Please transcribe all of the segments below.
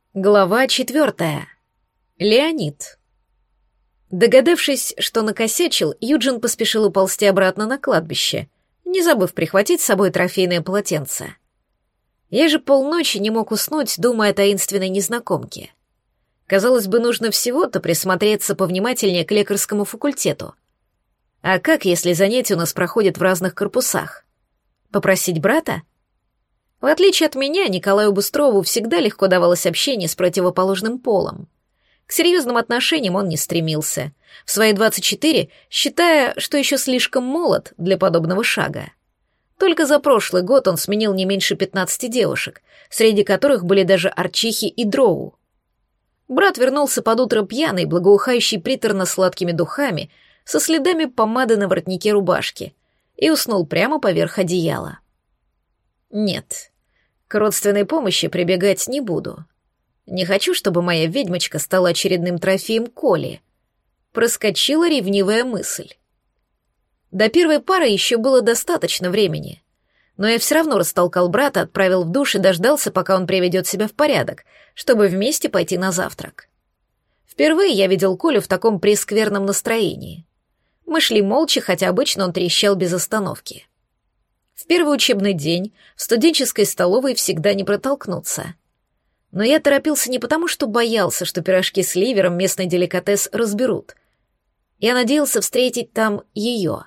Глава 4. Леонид. Догадавшись, что накосячил, Юджин поспешил уползти обратно на кладбище, не забыв прихватить с собой трофейное полотенце. Я же полночи не мог уснуть, думая о таинственной незнакомке. Казалось бы, нужно всего-то присмотреться повнимательнее к лекарскому факультету. А как, если занятия у нас проходят в разных корпусах? Попросить брата? В отличие от меня, Николаю Быстрову всегда легко давалось общение с противоположным полом. К серьезным отношениям он не стремился, в свои 24 считая, что еще слишком молод для подобного шага. Только за прошлый год он сменил не меньше 15 девушек, среди которых были даже Арчихи и Дроу. Брат вернулся под утро пьяный, благоухающий приторно-сладкими духами, со следами помады на воротнике рубашки, и уснул прямо поверх одеяла. Нет, к родственной помощи прибегать не буду. Не хочу, чтобы моя ведьмочка стала очередным трофеем Коли. Проскочила ревнивая мысль. До первой пары еще было достаточно времени, но я все равно растолкал брата, отправил в душ и дождался, пока он приведет себя в порядок, чтобы вместе пойти на завтрак. Впервые я видел Колю в таком прескверном настроении. Мы шли молча, хотя обычно он трещал без остановки. В первый учебный день в студенческой столовой всегда не протолкнуться. Но я торопился не потому, что боялся, что пирожки с ливером местный деликатес разберут. Я надеялся встретить там ее.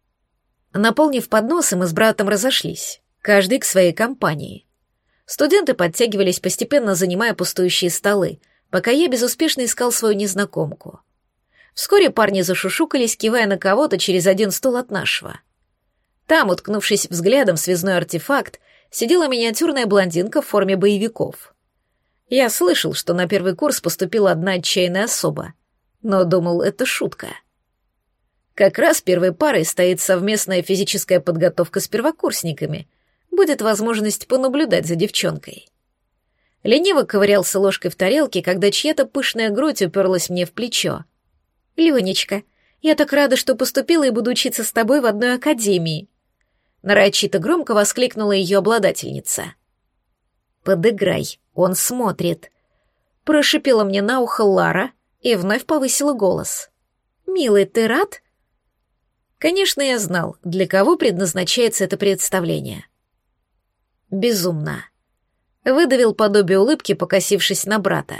Наполнив подносы, мы с братом разошлись, каждый к своей компании. Студенты подтягивались, постепенно занимая пустующие столы, пока я безуспешно искал свою незнакомку. Вскоре парни зашушукались, кивая на кого-то через один стол от нашего. Там, уткнувшись взглядом в связной артефакт, сидела миниатюрная блондинка в форме боевиков. Я слышал, что на первый курс поступила одна отчаянная особа, но думал, это шутка. Как раз первой парой стоит совместная физическая подготовка с первокурсниками. Будет возможность понаблюдать за девчонкой. Лениво ковырялся ложкой в тарелке, когда чья-то пышная грудь уперлась мне в плечо. «Ленечка, я так рада, что поступила и буду учиться с тобой в одной академии», нарочито громко воскликнула ее обладательница. «Подыграй, он смотрит», — прошипела мне на ухо Лара и вновь повысила голос. «Милый, ты рад?» Конечно, я знал, для кого предназначается это представление. «Безумно», — выдавил подобие улыбки, покосившись на брата.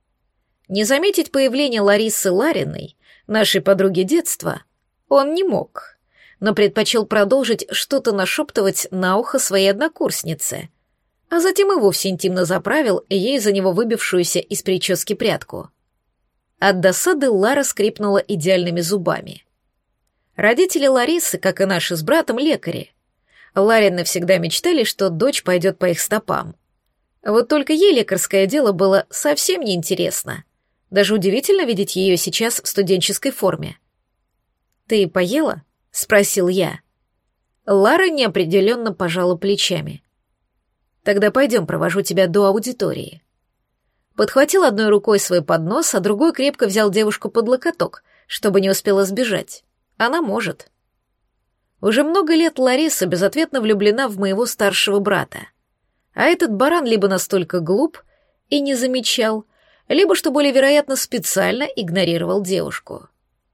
Не заметить появление Ларисы Лариной, нашей подруги детства, он не мог, но предпочел продолжить что-то нашептывать на ухо своей однокурснице, а затем и вовсе интимно заправил ей за него выбившуюся из прически прядку. От досады Лара скрипнула идеальными зубами. Родители Ларисы, как и наши с братом, лекари. Ларины всегда мечтали, что дочь пойдет по их стопам. Вот только ей лекарское дело было совсем неинтересно. Даже удивительно видеть ее сейчас в студенческой форме. «Ты поела?» — спросил я. Лара неопределенно пожала плечами. «Тогда пойдем, провожу тебя до аудитории». Подхватил одной рукой свой поднос, а другой крепко взял девушку под локоток, чтобы не успела сбежать. Она может. Уже много лет Лариса безответно влюблена в моего старшего брата. А этот баран либо настолько глуп и не замечал, либо, что более вероятно, специально игнорировал девушку.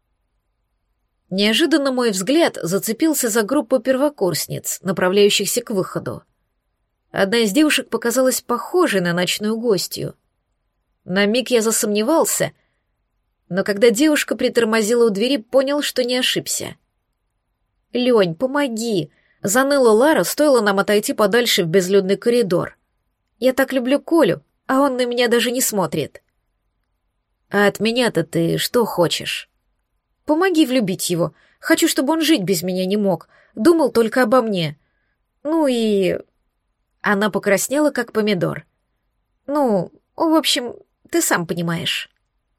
Неожиданно мой взгляд зацепился за группу первокурсниц, направляющихся к выходу. Одна из девушек показалась похожей на ночную гостью. На миг я засомневался, но когда девушка притормозила у двери, понял, что не ошибся. «Лень, помоги!» — заныла Лара, стоило нам отойти подальше в безлюдный коридор. «Я так люблю Колю, а он на меня даже не смотрит». «А от меня-то ты что хочешь?» «Помоги влюбить его. Хочу, чтобы он жить без меня не мог. Думал только обо мне. Ну и...» Она покраснела, как помидор. «Ну, в общем, ты сам понимаешь».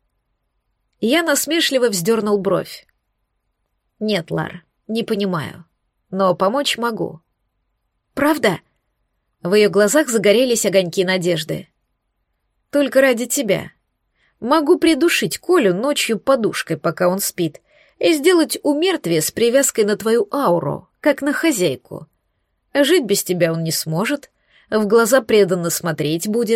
Я насмешливо вздернул бровь. «Нет, Лар, не понимаю, но помочь могу». «Правда?» В ее глазах загорелись огоньки надежды. «Только ради тебя. Могу придушить Колю ночью подушкой, пока он спит, и сделать умертвие с привязкой на твою ауру, как на хозяйку. Жить без тебя он не сможет, в глаза преданно смотреть будет,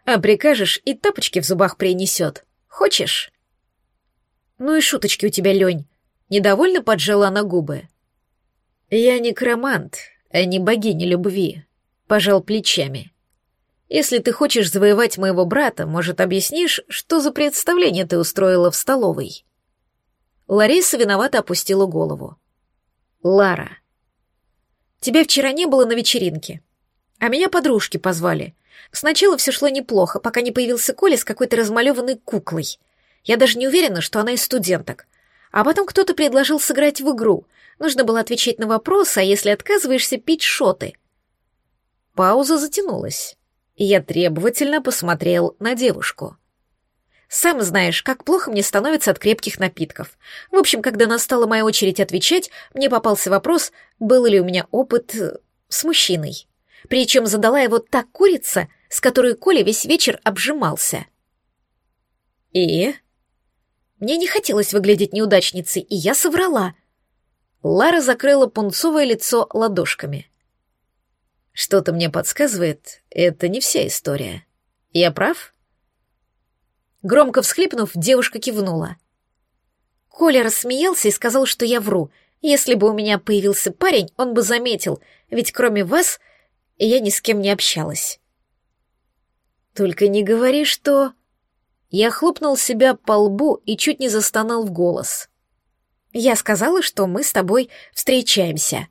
А прикажешь, и тапочки в зубах принесет. Хочешь? Ну и шуточки у тебя, Лень. Недовольно поджала она губы. Я некромант, а не богиня любви. Пожал плечами. Если ты хочешь завоевать моего брата, может, объяснишь, что за представление ты устроила в столовой? Лариса виновато опустила голову. Лара. Тебя вчера не было на вечеринке, а меня подружки позвали. Сначала все шло неплохо, пока не появился Коля с какой-то размалеванной куклой. Я даже не уверена, что она из студенток. А потом кто-то предложил сыграть в игру. Нужно было отвечать на вопросы, а если отказываешься, пить шоты. Пауза затянулась, и я требовательно посмотрел на девушку. Сам знаешь, как плохо мне становится от крепких напитков. В общем, когда настала моя очередь отвечать, мне попался вопрос, был ли у меня опыт с мужчиной. Причем задала его та курица, с которой Коля весь вечер обжимался. И? Мне не хотелось выглядеть неудачницей, и я соврала. Лара закрыла пунцовое лицо ладошками. Что-то мне подсказывает, это не вся история. Я прав? Громко всхлипнув, девушка кивнула. Коля рассмеялся и сказал, что я вру. Если бы у меня появился парень, он бы заметил, ведь кроме вас я ни с кем не общалась. Только не говори, что... Я хлопнул себя по лбу и чуть не застонал в голос. Я сказала, что мы с тобой встречаемся.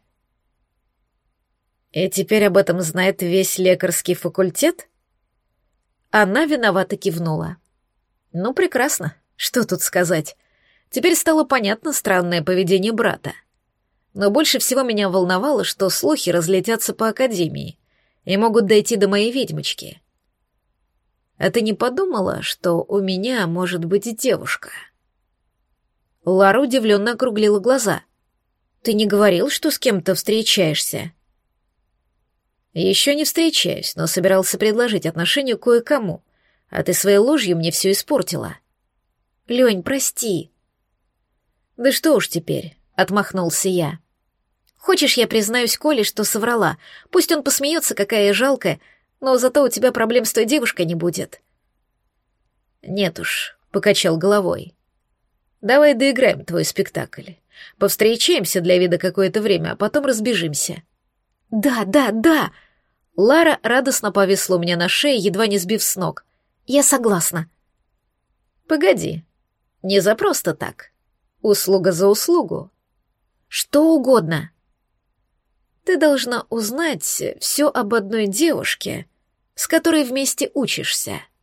И теперь об этом знает весь лекарский факультет? Она виновато кивнула. Ну, прекрасно. Что тут сказать? Теперь стало понятно странное поведение брата. Но больше всего меня волновало, что слухи разлетятся по академии и могут дойти до моей ведьмочки. А ты не подумала, что у меня может быть девушка? Лара удивленно округлила глаза. Ты не говорил, что с кем-то встречаешься? Еще не встречаюсь, но собирался предложить отношения кое-кому, а ты своей ложью мне все испортила. Лень, прости. Да что уж теперь, отмахнулся я. Хочешь, я признаюсь Коле, что соврала? Пусть он посмеется, какая я жалкая, но зато у тебя проблем с той девушкой не будет. Нет уж, покачал головой. Давай доиграем твой спектакль. Повстречаемся для вида какое-то время, а потом разбежимся. Да, да, да! Лара радостно повисла у меня на шее, едва не сбив с ног. Я согласна. Погоди, не за просто так. Услуга за услугу. Что угодно. Ты должна узнать все об одной девушке, с которой вместе учишься.